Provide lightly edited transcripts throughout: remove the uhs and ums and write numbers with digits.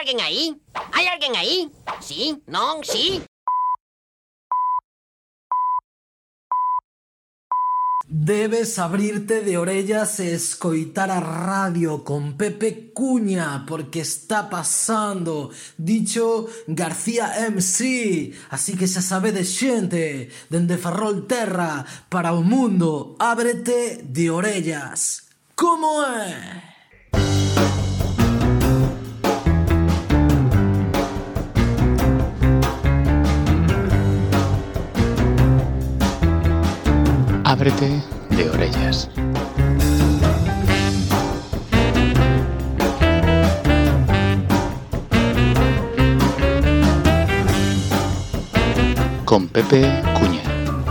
alguén aí? Hai alguén aí? Sí? Non? Sí? Debes abrirte de orellas e escoitar a radio con Pepe Cuña, porque está pasando Dicho García MC. Así que xa sabedes, xente, dende Ferrolterra para o mundo, ábrete de orellas. Como é? Ábrete de orellas. Con Pepe Cuña.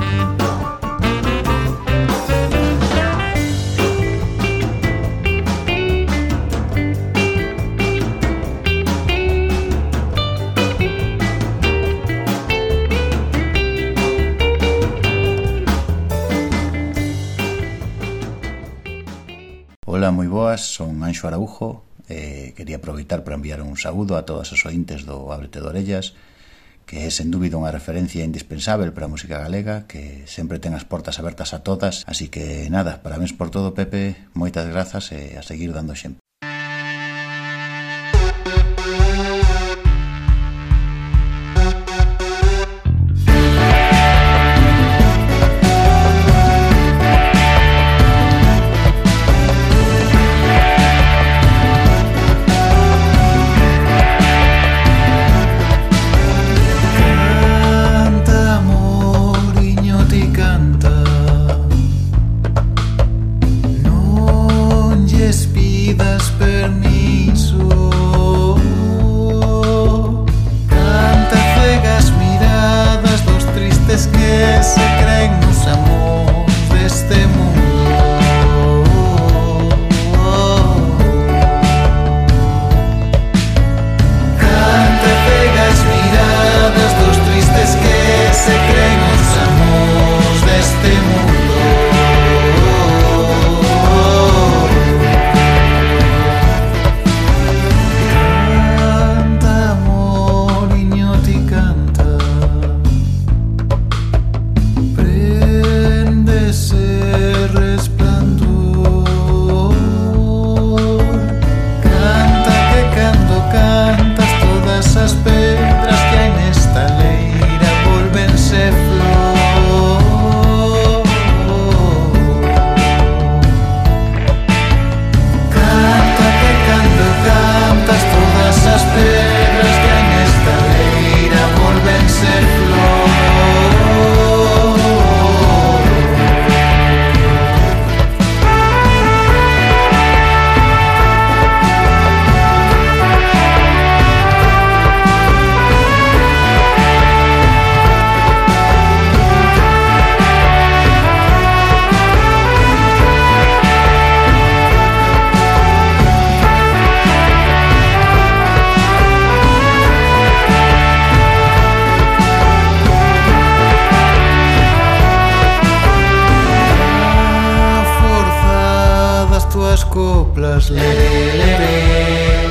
Ola, moi boas, son Anxo Araujo e quería aproveitar para enviar un saúdo a todas as ointes do Ábrete de Orellas, que é sen dúbida unha referencia indispensável para a música galega, que sempre ten as portas abertas a todas, así que nada, parabéns por todo, Pepe, moitas grazas e a seguir dando exemplo. coplas lere, lere,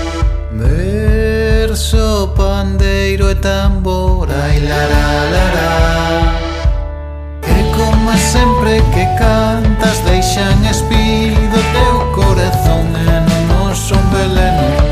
verso, pandeiro e tambor, ai la la la la, que como sempre que cantas deixan espido teu corazón e non nos son veleno.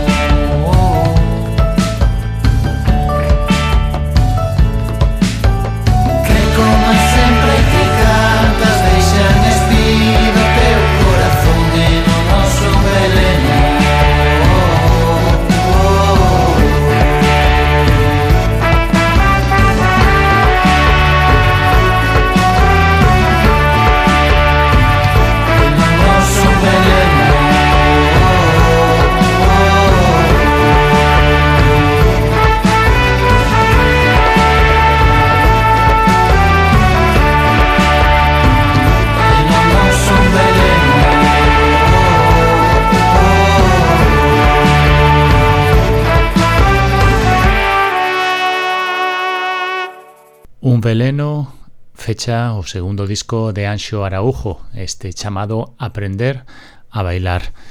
Un veleno fecha o segundo disco de Anxo Araujo, este chamado Aprender a Bailar.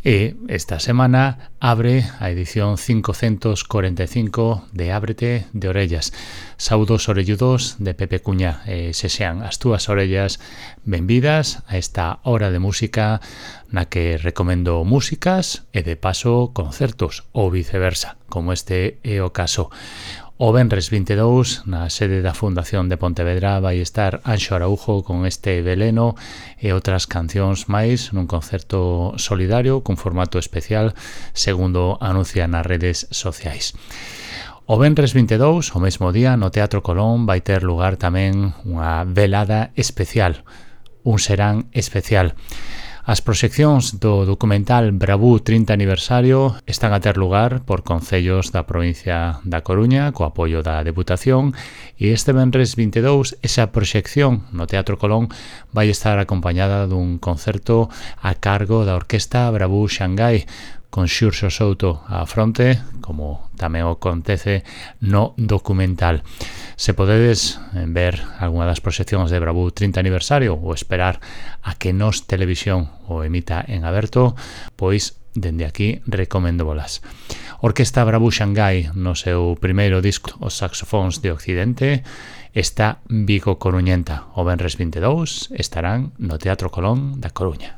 E esta semana abre a edición 545 de Ábrete de Orellas. Saudos orelludos de Pepe Cuña, se sean as túas orellas benvidas a esta hora de música na que recomendo músicas e de paso concertos ou viceversa, como este é o caso. O venres 22, na sede da Fundación de Pontevedra, vai estar Anxo Araújo con este Veleno e outras cancións máis nun concerto solidario cun formato especial, segundo anuncian nas redes sociais. O venres 22, o mesmo día, no Teatro Colón vai ter lugar tamén unha velada especial, un serán especial. As proxeccións do documental Bravú 30 aniversario están a ter lugar por concellos da provincia da Coruña co apoio da Deputación e este venres 22 esa proxección no Teatro Colón vai estar acompañada dun concerto a cargo da Orquesta Bravú Xangai con Xurxo Souto á fronte, como tamén o acontece no documental. Se podedes ver algunha das proxeccións de Bravú 30 aniversario ou esperar a que Nos Televisión o emita en aberto, pois dende aquí recomendo bolas. Orquesta Bravú Xangai no seu primeiro disco Os Saxofóns de Occidente está Vigo Coruñenta. O venres 22 estarán no Teatro Colón da Coruña.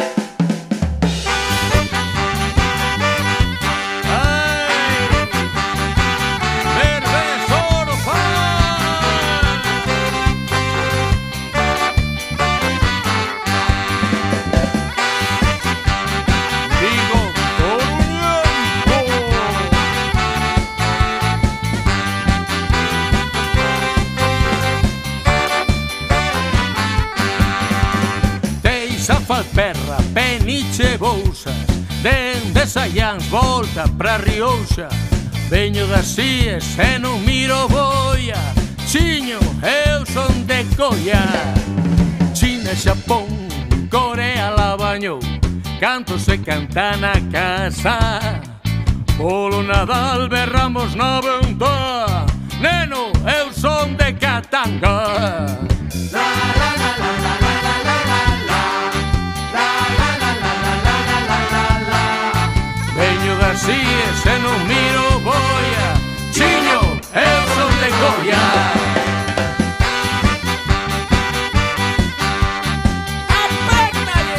Falperra, Peniche, Bouzas, dende Saiáns volta pra Riouxa. Veño das Síes e non miro boia, Chiño, eu son de Coia. China, Xapón, Corea la bañou, canto se canta na casa. Polo Nadal berramos na venta, neno, eu son de Katanga. La la la la la la la la la. Así es, e non miro boia, Chiño, eu son de Coia. Apéctalle!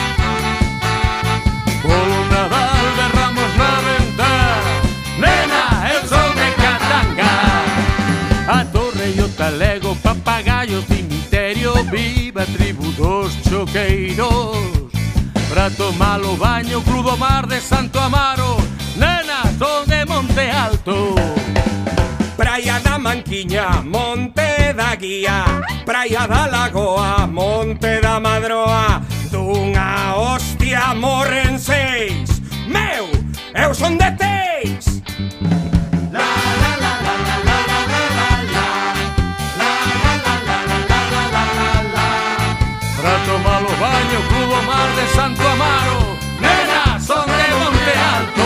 Polo Nadal berramos na venta, nena, eu son de Katanga. A torre e o talego, papagayo, cemiterio, viva a tribu dos choqueiros. Pra tomar o baño, Club do Mar de Santo Amaro, nena, son de Monte Alto. Praia da Manquiña, Monte da Guía, Praia da Lagoa, Monte da Madroa. Dunha hostia morren 6, meu, eu son de Teis. La la la la la la la la la la, la la la la la la la la la. Pra tomar o baño, Club do Mar de Santo Amaro, nena, son de Monte Alto.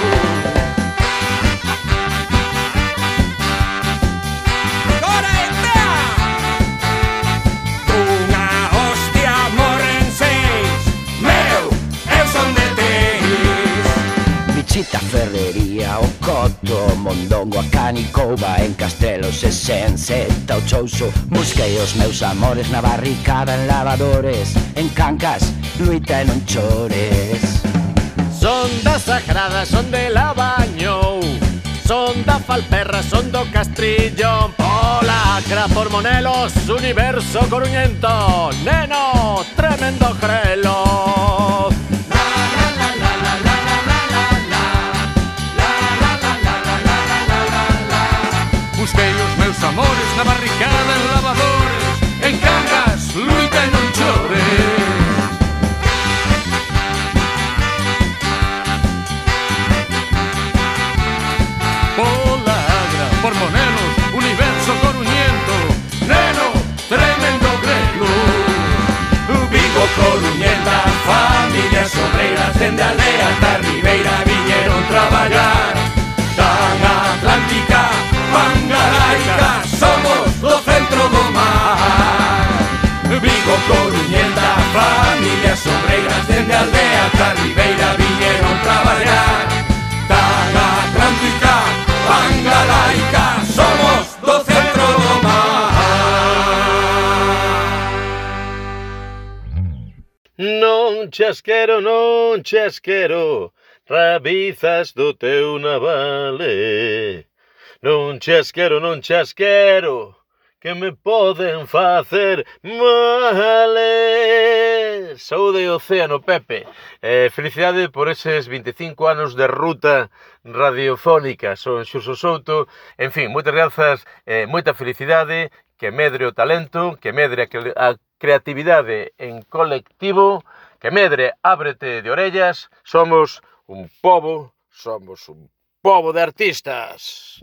Chita, Ferrería, o Coto, Mondongo, a Canicouba, en Castelos e Senseta, o Chouso. Busquei os meus amores na barricada, en lavadores, en Cancas, Luita e non chores. Son da Sagrada, son de Lavañou, son da Falperra, son do Castrillón, pola Acra, por Monelos, Universo Coruñento, neno, tremendo grelo. Busquei os meus amores na barricada, en lavadores, en Cangas, Luita e non chores. Pola Agra, por Monelos, Universo Coruñento, neno, tremendo grelo. Vigo Coruñenta, familias obreiras, dende aldea ata Ribeira viñeron traballar. Tan Atlántica, Pangaraica, somos do centro do mar. Vigo Coruñenta, familias obreiras, dende aldea ata Ribeira viñeron non traballar. Tan atlántica, tan galaica, somos do centro do mar. Non chasquero, rabizas do teu navale. Non chasquero, que me poden facer male. Saúde e océano, Pepe. Felicidade por eses 25 anos de ruta radiofónica. Son Xuso Souto. En fin, moitas grazas, moita felicidade, que medre o talento, que medre a creatividade en colectivo, que medre Ábrete de Orellas. Somos un pobo de artistas.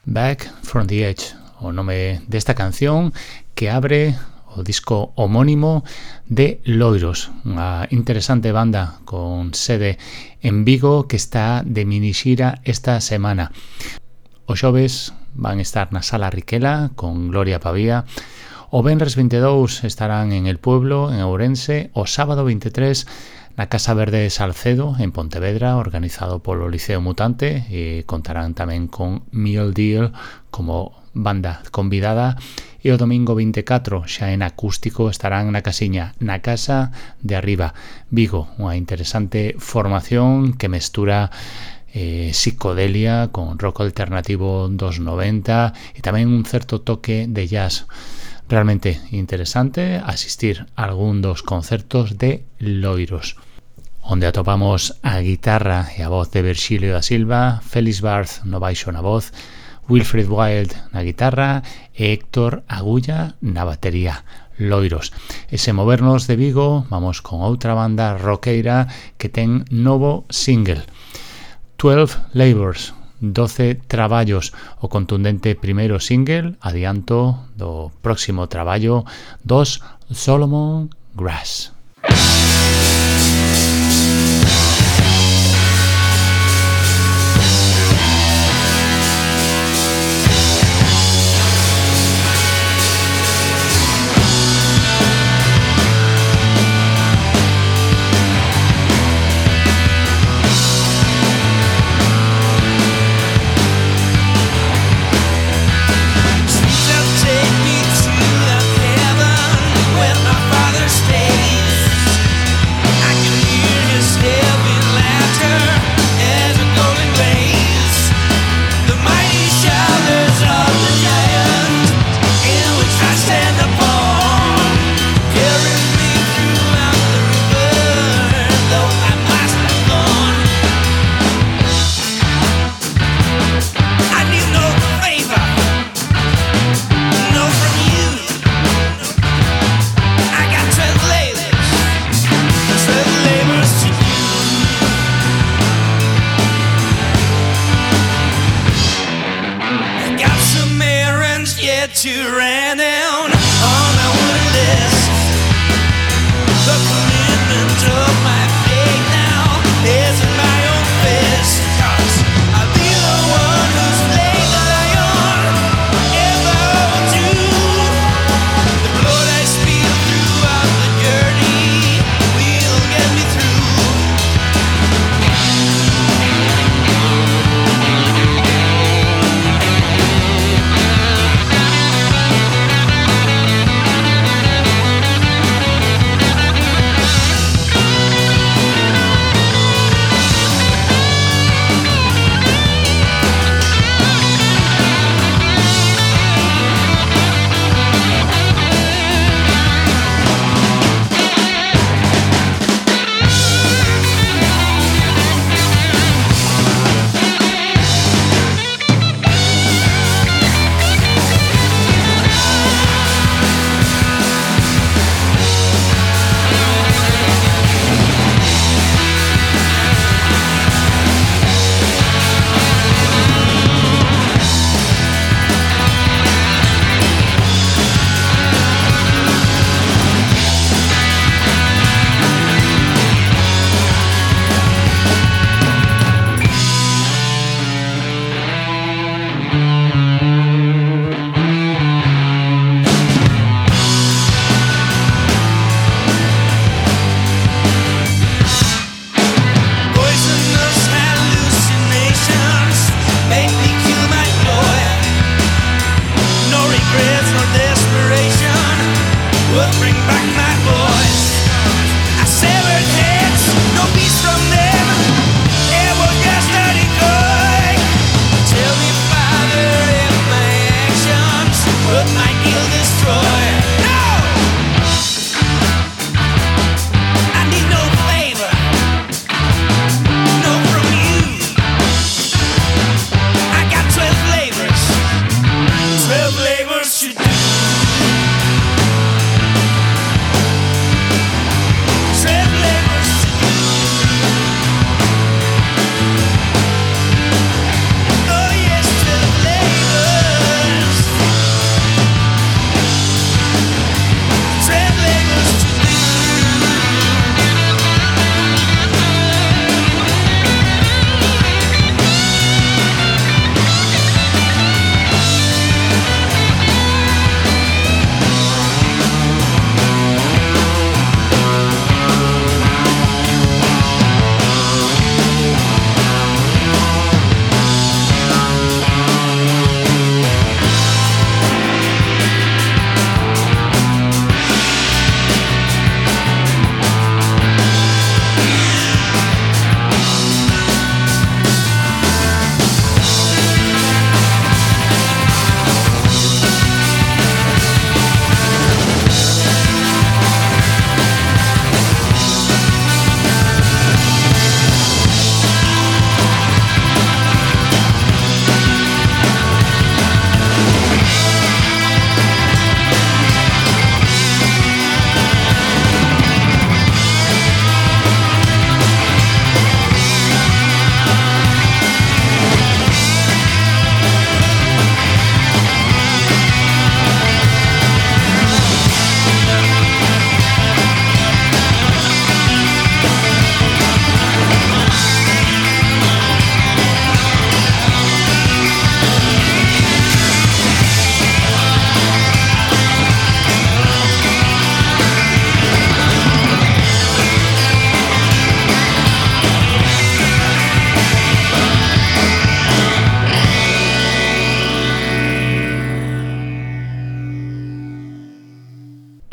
Back from the Edge, o nome desta canción que abre o disco homónimo de Loiros, unha interesante banda con sede en Vigo que está de minixira esta semana. Os xoves van estar na Sala Riquela con Gloria Pavía, o venres 22 estarán en El Pueblo, en Ourense, o sábado 23 na Casa Verde de Salcedo, en Pontevedra, organizado polo Liceo Mutante, e contarán tamén con Meal Deal como banda convidada, e o domingo 24 xa en acústico estarán na casiña na Casa de Arriba, Vigo, unha interesante formación que mestura psicodelia con rock alternativo dos 90 e tamén un certo toque de jazz. Realmente interesante asistir a algún dos concertos de Loiros, onde atopamos a guitarra e a voz de Virxilio da Silva, Félix Barth no baixo na voz, Wilfred Wild na guitarra e Héctor Agulla na batería. Loiros. E se movernos de Vigo, vamos con outra banda roqueira que ten novo single, 12 Labors, 12 traballos, o contundente primeiro single, adianto do próximo traballo dos Solomon Grass.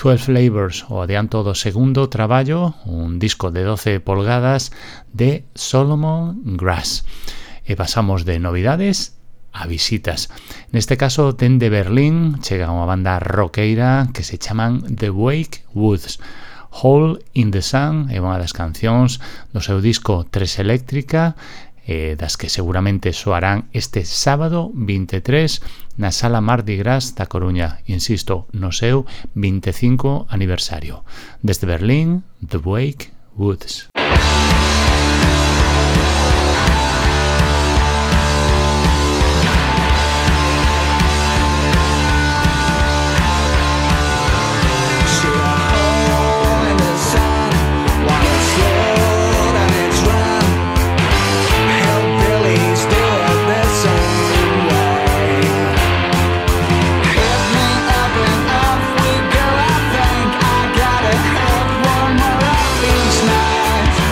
12 Flavors, o adianto do segundo traballo, un disco de 12 polgadas de Solomon Grass. E pasamos de novidades a visitas. Neste caso, dende Berlín chega unha banda roqueira que se chaman The Wake Woods. Hole in the Sun é unha das cancións do seu disco 3 Eléctrica, das que seguramente soarán este sábado 23 na Sala Mardi Gras da Coruña, insisto, no seu 25 aniversario. Desde Berlín, The Wake Woods. Night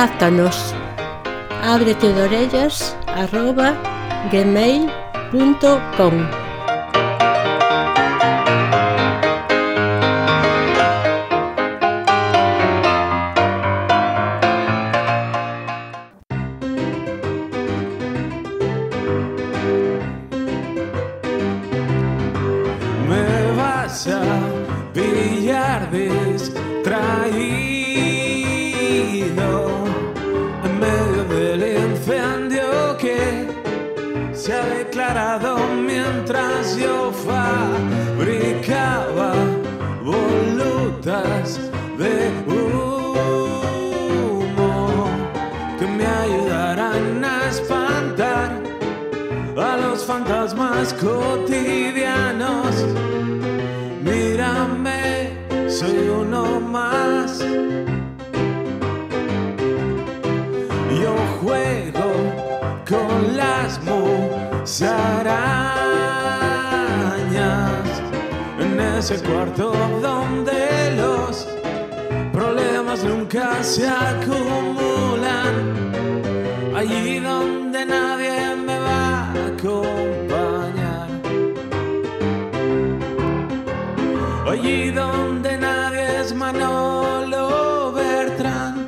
contáctanos abretedorellas@gmail.com. Pillar distraído en medio del incendio que se ha declarado mientras yo fabricaba volutas de humo que me ayudarán a espantar a los fantasmas cotidianos. Mírame, soy uno más. Yo juego con las musarañas en ese cuarto donde los problemas nunca se acumulan, allí donde nadie me va a acompañar, allí donde nadie es Manolo Bertrán.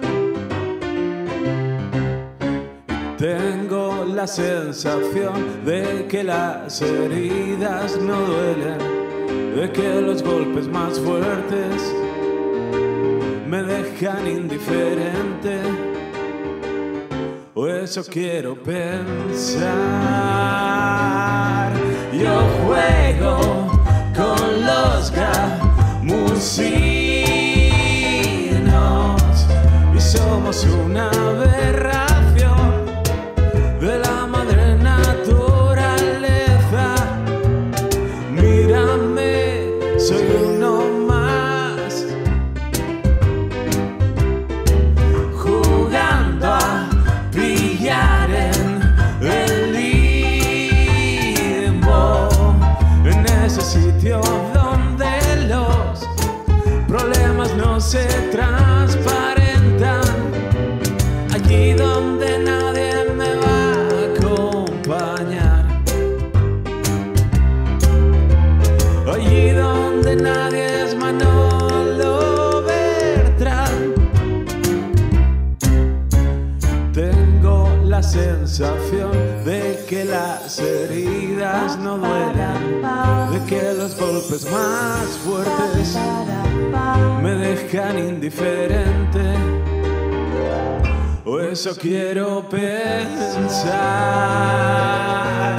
Tengo la sensación de que las heridas no duelen, de que los golpes más fuertes me dejan indiferente, o eso quiero pensar. Yo juego con los gamusinos y somos una aberración de la madre naturaleza. Mírame, soy uno más, jugando a pillar en el limbo, en ese sitio donde los problemas no se transparentan, allí donde nadie me va a acompañar, allí donde nadie es Manolo Bertrán. Tengo la sensación de que las heridas no duelen, de que los golpes más fuertes me dejan indiferente, o eso quiero pensar.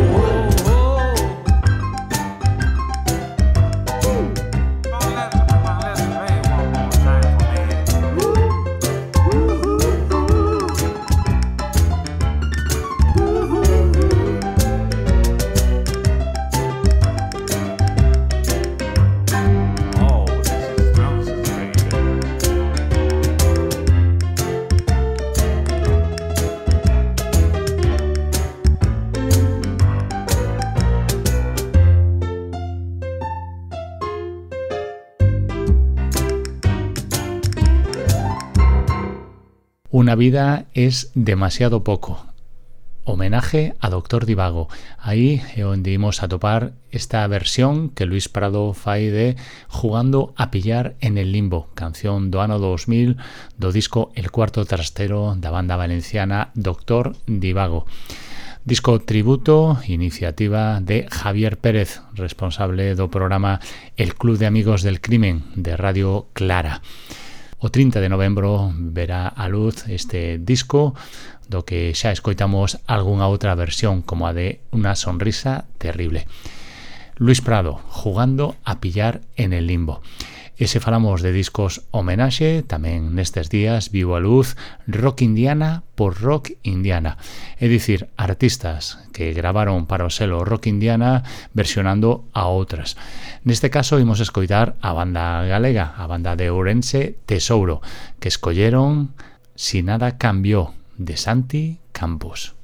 Una vida es demasiado poco. Homenaje a Dr. Divago. Aí é onde imos a topar esta versión que Luis Prado fai de Jugando a pillar en el limbo, canción do ano 2000 do disco El cuarto trastero da banda valenciana Dr. Divago. Disco tributo, iniciativa de Javier Pérez, responsable do programa El Club de Amigos del Crimen de Radio Clara. O 30 de novembro verá a luz este disco do que xa escoitamos algunha outra versión como a de Una sonrisa terrible. Luis Prado, Jugando a pillar en el limbo. E se falamos de discos homenaxe, tamén nestes días vivo a luz Rock Indiana por Rock Indiana. É dicir, artistas que gravaron para o selo Rock Indiana versionando a outras. Neste caso imos escoitar a banda galega, a banda de Ourense Tesouro, que escolleron Si nada cambió, de Santi Campos.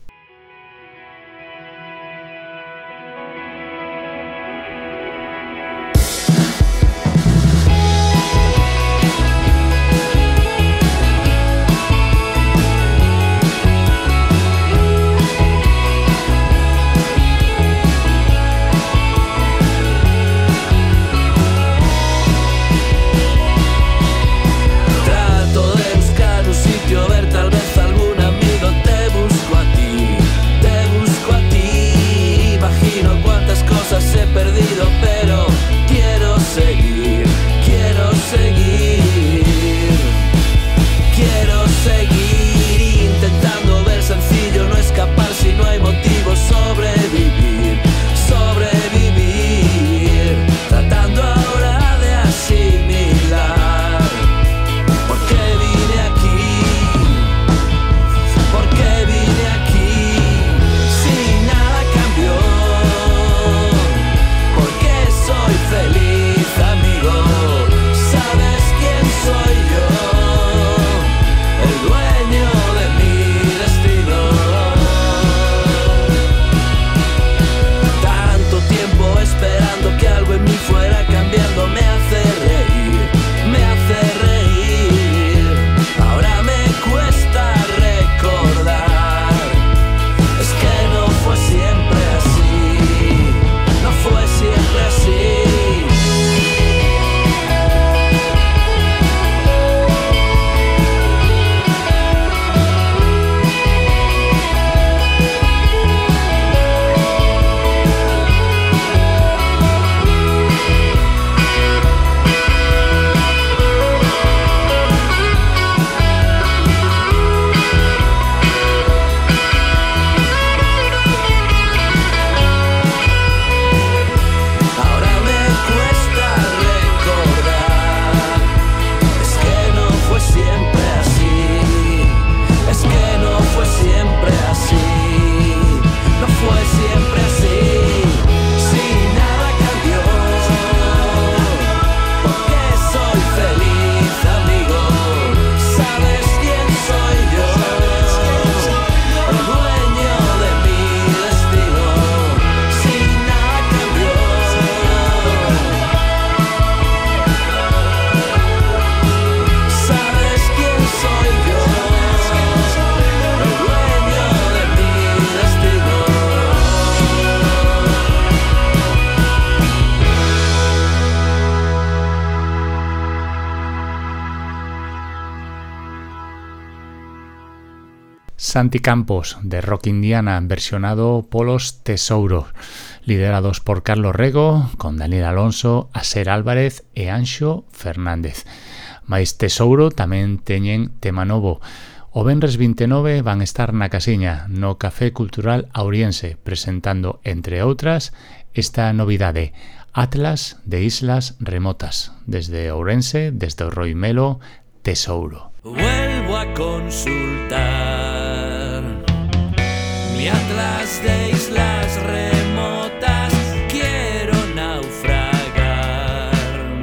Santi Campos, de Rock Indiana, versionado polos Tesouros, liderados por Carlos Rego, con Daniel Alonso, Aser Álvarez e Anxo Fernández. Mais Tesouro tamén teñen tema novo. O venres 29 van estar na Casiña, no Café Cultural Auriense, presentando, entre outras, esta novidade, Atlas de Islas Remotas, desde Ourense, desde o Roimelo, Tesouro. Vuelvo a consultar mi atlas de islas remotas. Quiero naufragar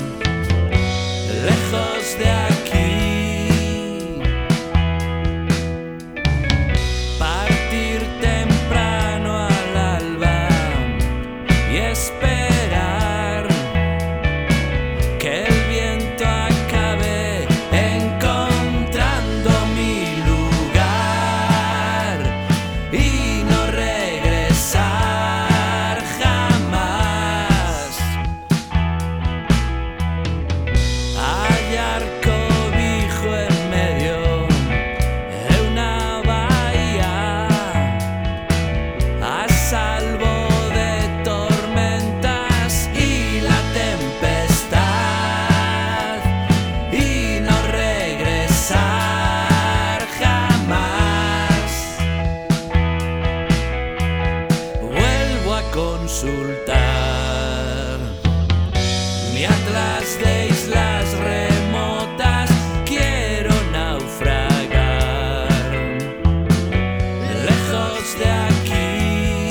lejos de aquí, partir temprano al alba y esperar que el viento acabe encontrando mi lugar y no regresar jamás. Hallar cobijo en medio de una bahía, a salvo de tormentas y la tempestad, y no regresar jamás. Vuelvo a consultar mi atlas de islas remotas. Quiero naufragar lejos de aquí,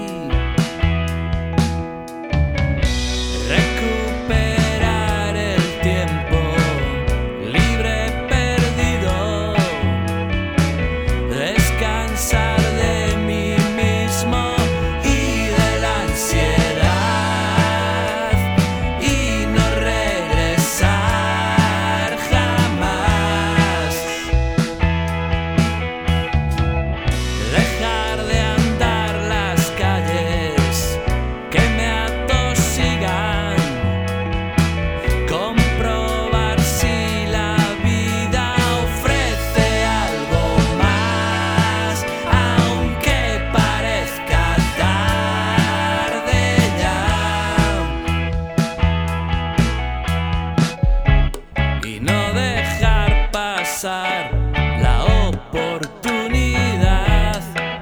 recuperar el tiempo libre perdido, descansar de mí mismo y de la ansiedad y no regresar jamás. Dejar de andar las calles que me atosigan, comprobar si la vida ofrece algo más, aunque parezca tarde ya, y no dejar pasar la oportunidad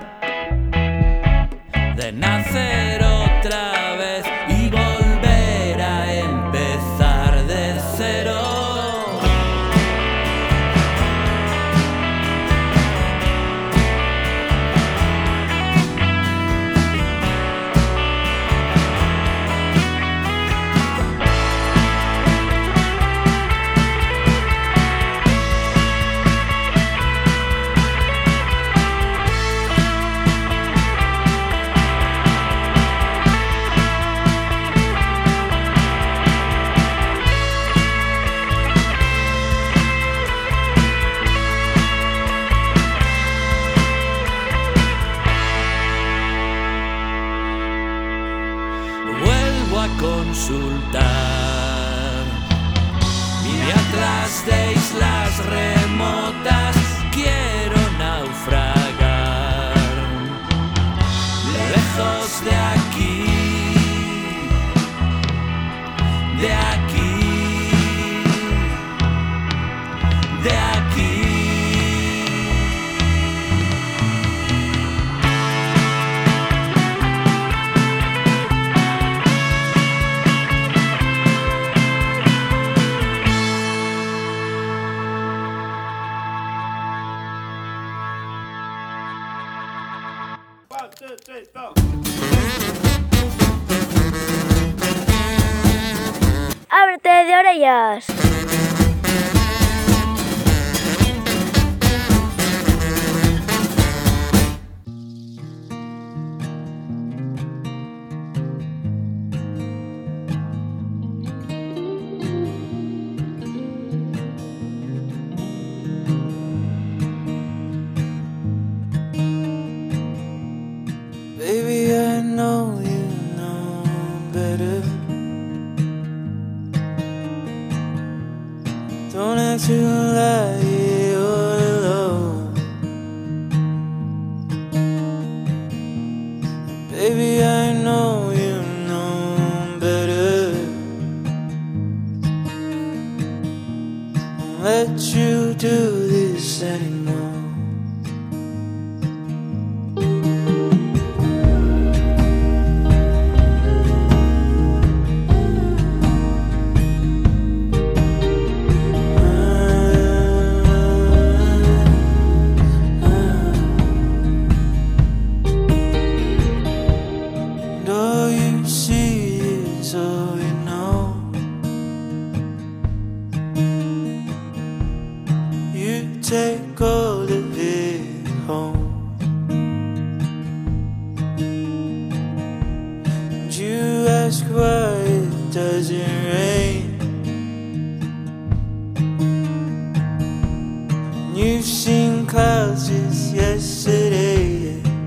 de nacer otra vez y volver a empezar de cero. Vuelvo a consultar mi atlas de islas remotas. Quiero naufragar lejos de aquí, de aquí, de aquí. ¡Ábrete de orellas! Baby, I know you know better. Don't act too like you're alone. why it doesn't rain. You've seen clouds just yesterday.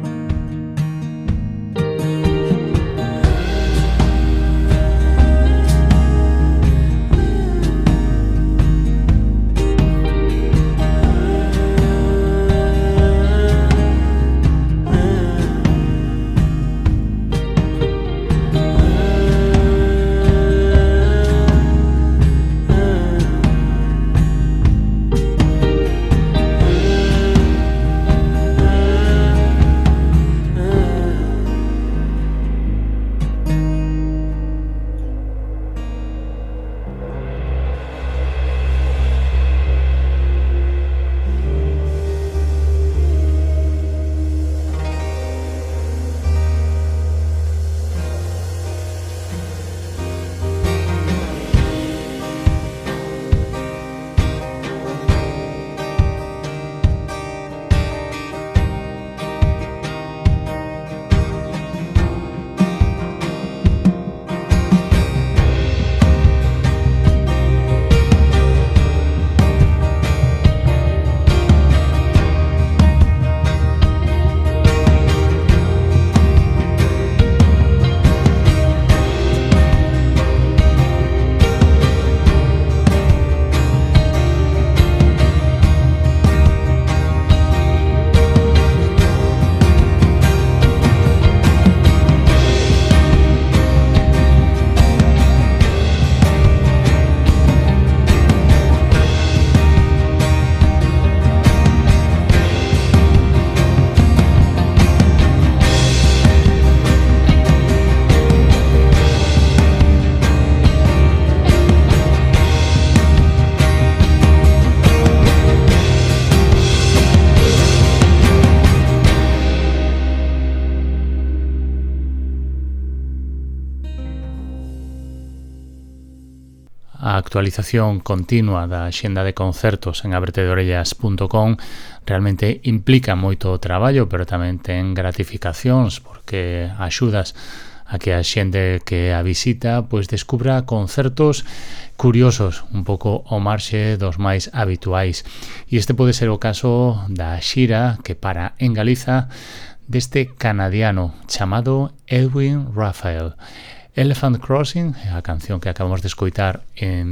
A actualización continua da axenda de concertos en abretedeorellas.com realmente implica moito traballo, pero tamén ten gratificacións porque axudas a que a xente que a visita pois descubra concertos curiosos, un pouco ao marxe dos máis habituais. E este pode ser o caso da xira que para en Galiza deste canadiano chamado Edwin Raphael. Elephant Crossing, a canción que acabamos de escoitar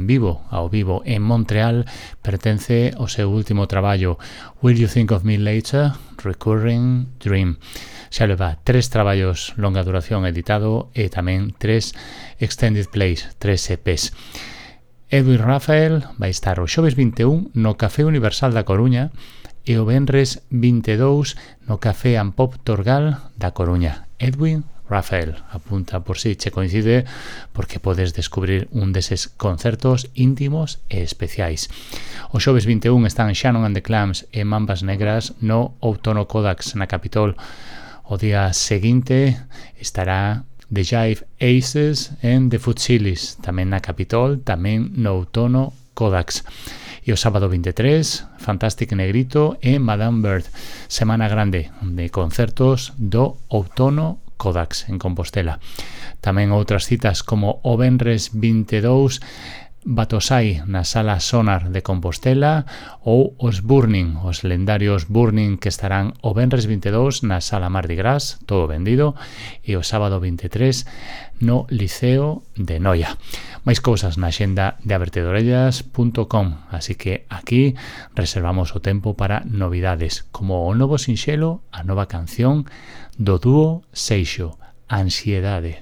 ao vivo en Montreal, pertence ao seu último traballo Will You Think of Me Later? Recurring Dream. Xa leva 3 traballos longa duración editado e tamén 3 extended plays, 3 EPs. Edwin Raphael vai estar o xoves 21 no Café Universal da Coruña e o venres 22 no Café and Pop Torgal da Coruña. Edwin Raphael, apunta por si che coincide porque podes descubrir un deses concertos íntimos e especiais. O xoves 21 están Shannon and the Clams e Mambas Negras no Outono Kodax na Capitol. O día seguinte estará The Jive Aces and The Futsilis, tamén na Capitol, tamén no Outono Kodax. E o sábado 23, Fantastic Negrito e Madame Bird, semana grande de concertos do Outono Kodax en Compostela. Tamén outras citas como o venres 22 Batosai na Sala Sonar de Compostela ou os Burning, os lendarios Burning que estarán o venres 22 na Sala Mardi Gras, todo vendido, e o sábado 23 no Liceo de Noia. Máis cousas na xenda de abretedeorellas.com, así que aquí reservamos o tempo para novidades, como o novo sinxelo, a nova canción do dúo Seixo, Ansiedade.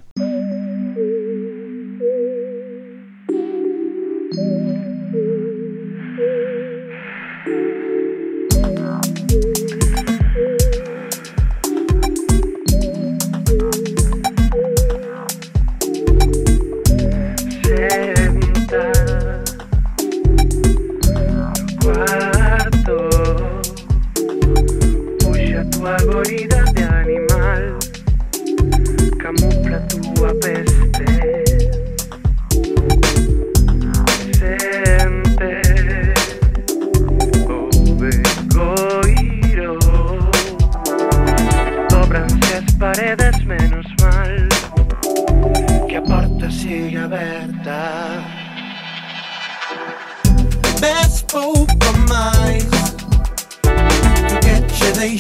Guarida de animal, camufla tu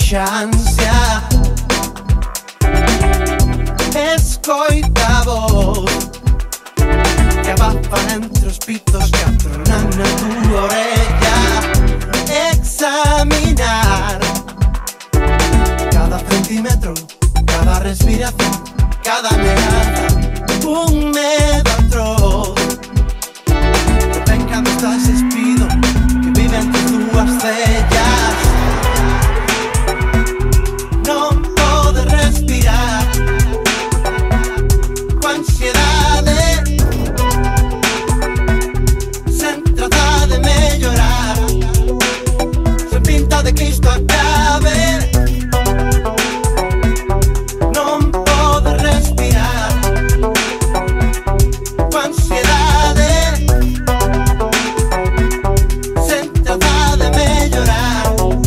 baixa ansia. Escoita a voz que abafa entre os pitos que atronan na túa orella. Examinar cada centímetro, cada respiración, cada mirada. Un medo atroz que ten cando estás espido, que vive entre túas cellas. Non pode respirar coa ansiedade, sen tratar de mellorar, sen pinta de que isto acabe. Non pode respirar coa ansiedade, sen tratar de mellorar.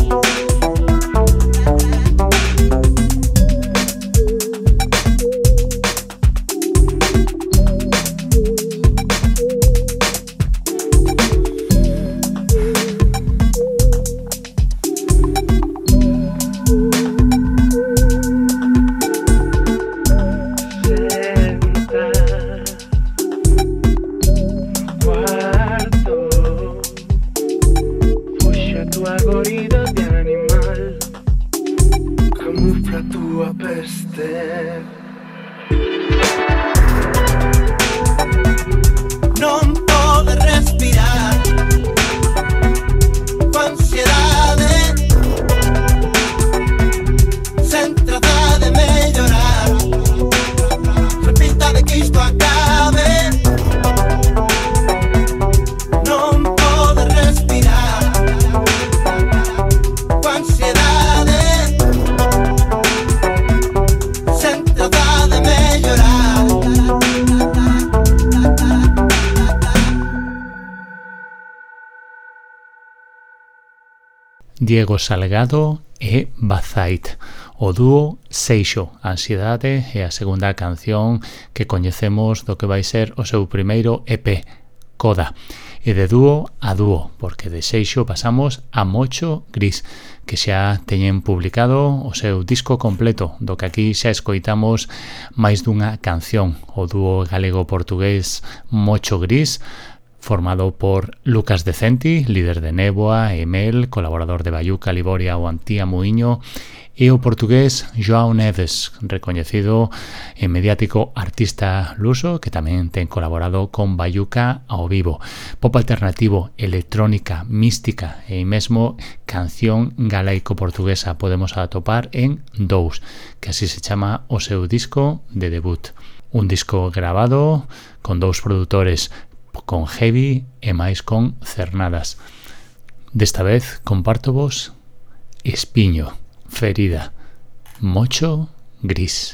Non pode respirar coa ansiedade, sen tratar de mellorar, sen pinta de que isto acabe. Non pode respirar coa ansiedade, sen tratar de mellorar. Diego Salgado e Bazait, o dúo Seixo. Ansiedade é a segunda canción que coñecemos do que vai ser o seu primeiro EP, Coda. E de dúo a dúo, porque de Seixo pasamos a Mocho Gris, que xa teñen publicado o seu disco completo, do que aquí xa escoitamos máis dunha canción. O dúo galego-portugués Mocho Gris, formado por Lucas Decenti, líder de Néboa e Mel, colaborador de Bayuca, Liboria ou Antía Muiño, e o portugués João Neves, recoñecido e mediático artista luso que tamén ten colaborado con Bayuca ao vivo. Pop alternativo, electrónica, mística e mesmo canción galaico-portuguesa podemos atopar en Dous, que así se chama o seu disco de debut. Un disco grabado con dous produtores, con Heavy e máis con Cernadas. Desta vez compártovos Espiño, Ferida, Mocho Gris.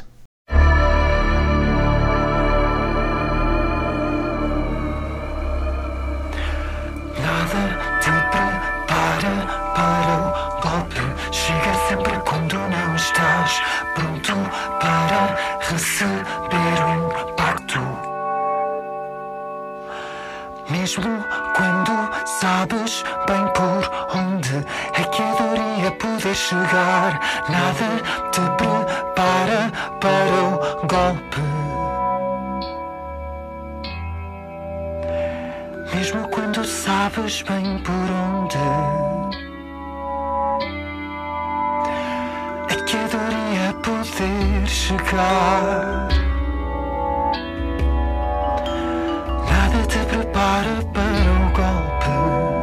Nada te prepara para o golpe. Chega sempre quando não estás pronto para receber o impacto. Mesmo quando sabes bem por onde é que a dor ia poder chegar, nada te prepara para o golpe. Mesmo quando sabes bem por onde é que a dor ia poder chegar, nada te prepara para o golpe.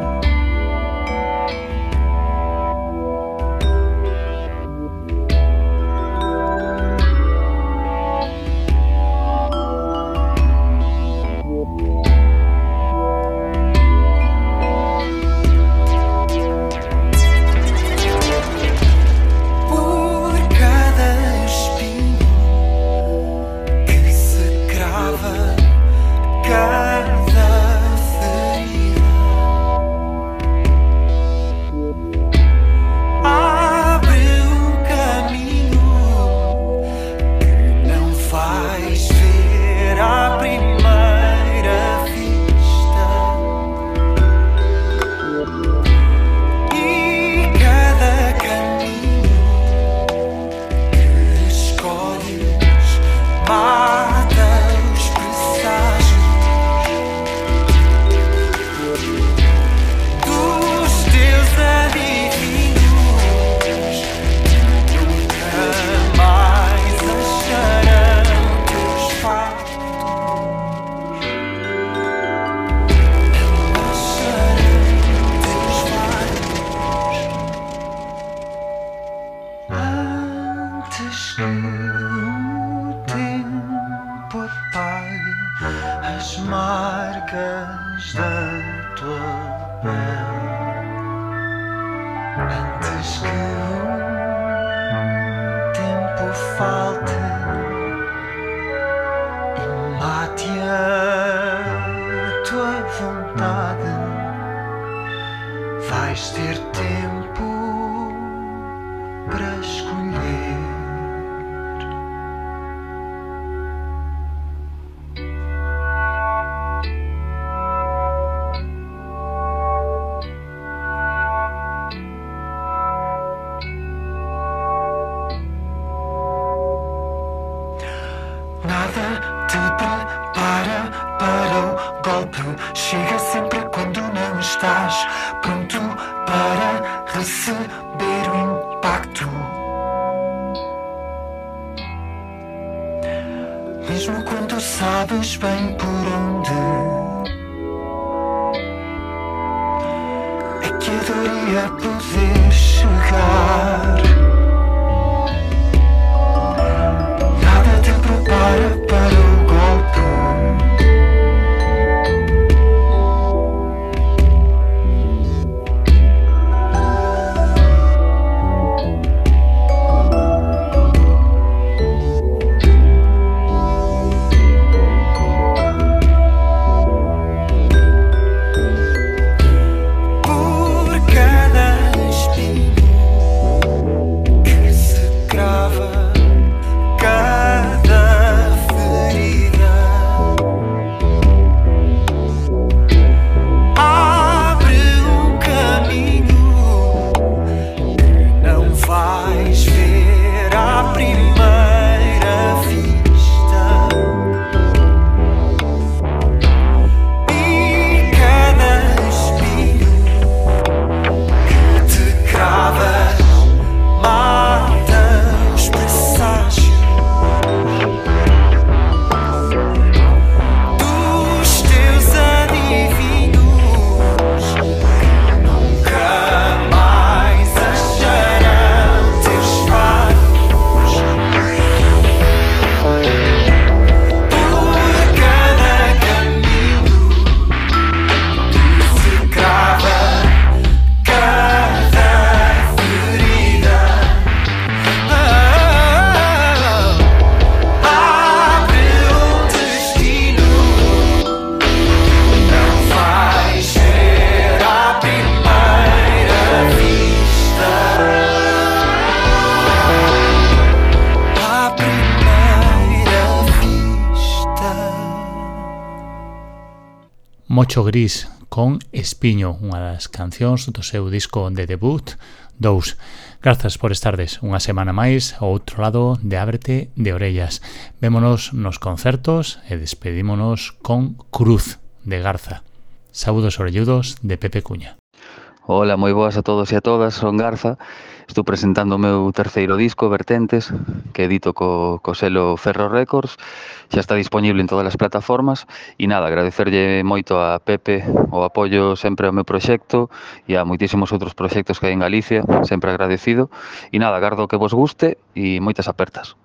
Por cada espinho que se crava, cada que o tempo apague as marcas da tua pele, antes que o tempo falte e mate a tua vontade, vais ter tempo para escolher. Nada te prepara para o golpe. Chega sempre quando não estás pronto para receber o impacto. Mesmo quando sabes bem por onde é que a dor ia poder chegar. Nada te prepara para o golpe. Mocho Gris con Espiño, unha das cancións do seu disco de debut 2. Grazas por estardes unha semana máis ao outro lado de Ábrete de Orellas. Vémonos nos concertos e despedímonos con Cruz de Garza. Saúdos orelludos de Pepe Cuña. Hola, moi boas a todos e a todas, son Garza. Estou presentando o meu terceiro disco, Vertentes, que edito co selo Ferro Records. Xa está disponible en todas as plataformas. E nada, agradecerlle moito a Pepe o apoio sempre ao meu proxecto e a moitísimos outros proxectos que hai en Galicia, sempre agradecido. E nada, agardo que vos guste e moitas apertas.